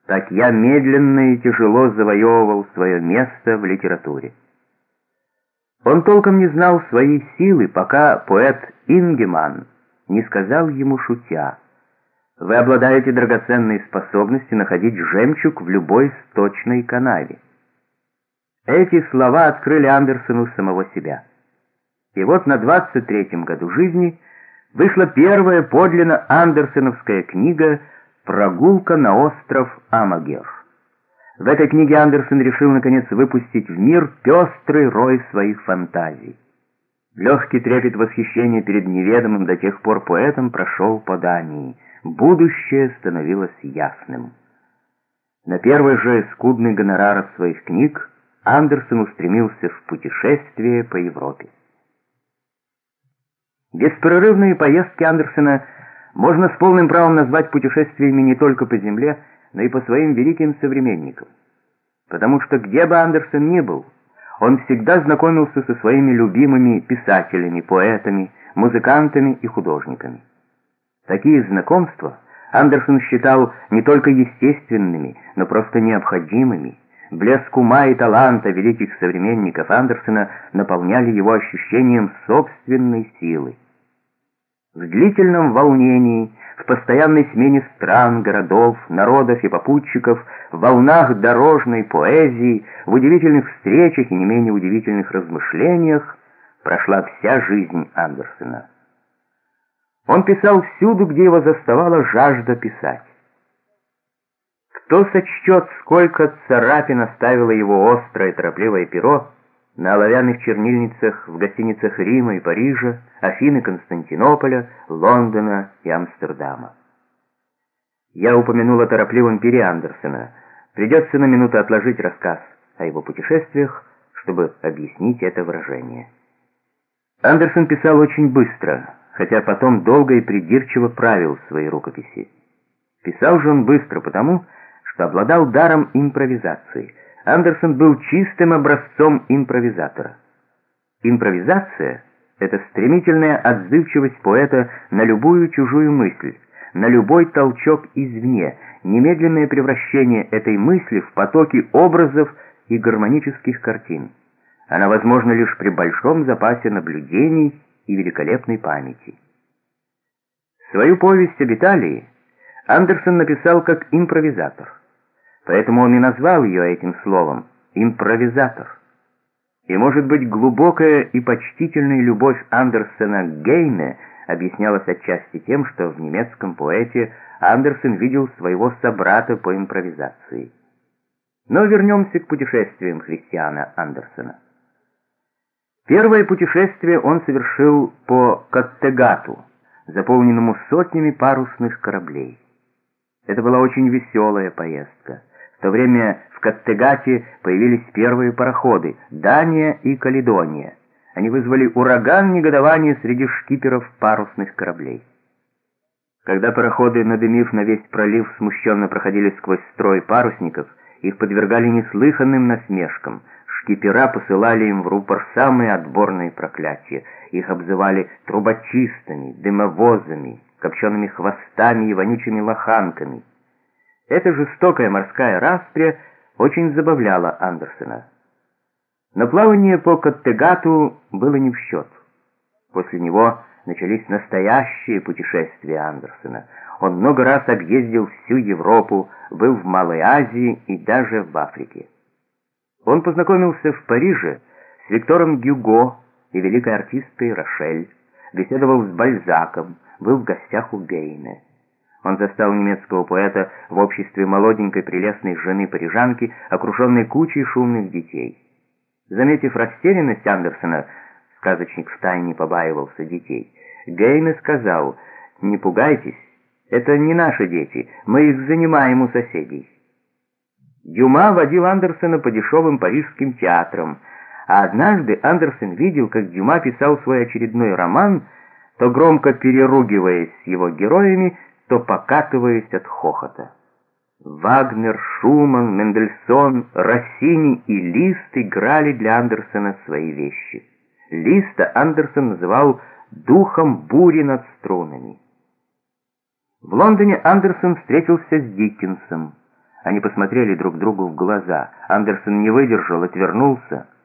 так я медленно и тяжело завоевывал свое место в литературе. Он толком не знал своей силы, пока поэт Ингеман не сказал ему, шутя: «Вы обладаете драгоценной способностью находить жемчуг в любой сточной канаве». Эти слова открыли Андерсену самого себя. И вот на 23-м году жизни вышла первая подлинно андерсеновская книга «Прогулка на остров Амагер». В этой книге Андерсен решил наконец выпустить в мир пестрый рой своих фантазий. Легкий трепет восхищения перед неведомым до тех пор поэтом прошел по Дании. Будущее становилось ясным. На первый же скудный гонорар от своих книг Андерсен устремился в путешествие по Европе. Беспрерывные поездки Андерсена можно с полным правом назвать путешествиями не только по земле, но и по своим великим современникам. Потому что где бы Андерсен ни был, он всегда знакомился со своими любимыми писателями, поэтами, музыкантами и художниками. Такие знакомства Андерсен считал не только естественными, но просто необходимыми. Блеск ума и таланта великих современников Андерсена наполняли его ощущением собственной силы. В длительном волнении, в постоянной смене стран, городов, народов и попутчиков, в волнах дорожной поэзии, в удивительных встречах и не менее удивительных размышлениях прошла вся жизнь Андерсена. Он писал всюду, где его заставала жажда писать. Кто сочтет, сколько царапин оставило его острое торопливое перо на оловянных чернильницах в гостиницах Рима и Парижа, Афин и Константинополя, Лондона и Амстердама. Я упомянул о торопливом пере Андерсена. Придется на минуту отложить рассказ о его путешествиях, чтобы объяснить это выражение. Андерсен писал очень быстро, хотя потом долго и придирчиво правил свои рукописи. Писал же он быстро потому, что обладал даром импровизации. Андерсен был чистым образцом импровизатора. Импровизация — это стремительная отзывчивость поэта на любую чужую мысль, на любой толчок извне, немедленное превращение этой мысли в потоки образов и гармонических картин. Она возможна лишь при большом запасе наблюдений и великолепной памяти. Свою повесть об Италии Андерсен написал как импровизатор. Поэтому он и назвал ее этим словом — импровизатор. И, может быть, глубокая и почтительная любовь Андерсена к Гейне объяснялась отчасти тем, что в немецком поэте Андерсен видел своего собрата по импровизации. Но вернемся к путешествиям Христиана Андерсена. Первое путешествие он совершил по Каттегату, заполненному сотнями парусных кораблей. Это была очень веселая поездка. В то время в Каттегате появились первые пароходы «Дания» и «Каледония». Они вызвали ураган негодования среди шкиперов парусных кораблей. Когда пароходы, надымив на весь пролив, смущенно проходили сквозь строй парусников, их подвергали неслыханным насмешкам. Шкипера посылали им в рупор самые отборные проклятия. Их обзывали трубочистами, дымовозами, копчеными хвостами и вонючими лоханками. Эта жестокая морская распря очень забавляла Андерсена. Но плавание по Каттегату было не в счет. После него начались настоящие путешествия Андерсена. Он много раз объездил всю Европу, был в Малой Азии и даже в Африке. Он познакомился в Париже с Виктором Гюго и великой артисткой Рошель, беседовал с Бальзаком, был в гостях у Гейне. Он застал немецкого поэта в обществе молоденькой прелестной жены парижанки, окруженной кучей шумных детей. Заметив растерянность Андерсена, сказочник втайне побаивался детей, Гейне сказал: «Не пугайтесь, это не наши дети, мы их занимаем у соседей». Дюма водил Андерсена по дешевым парижским театрам, а однажды Андерсен видел, как Дюма писал свой очередной роман, то громко переругиваясь с его героями, то покатываясь от хохота. Вагнер, Шуман, Мендельсон, Россини и Лист играли для Андерсена свои вещи. Листа Андерсен называл «духом бури над струнами». В Лондоне Андерсен встретился с Диккенсом. Они посмотрели друг другу в глаза. Андерсон не выдержал, отвернулся.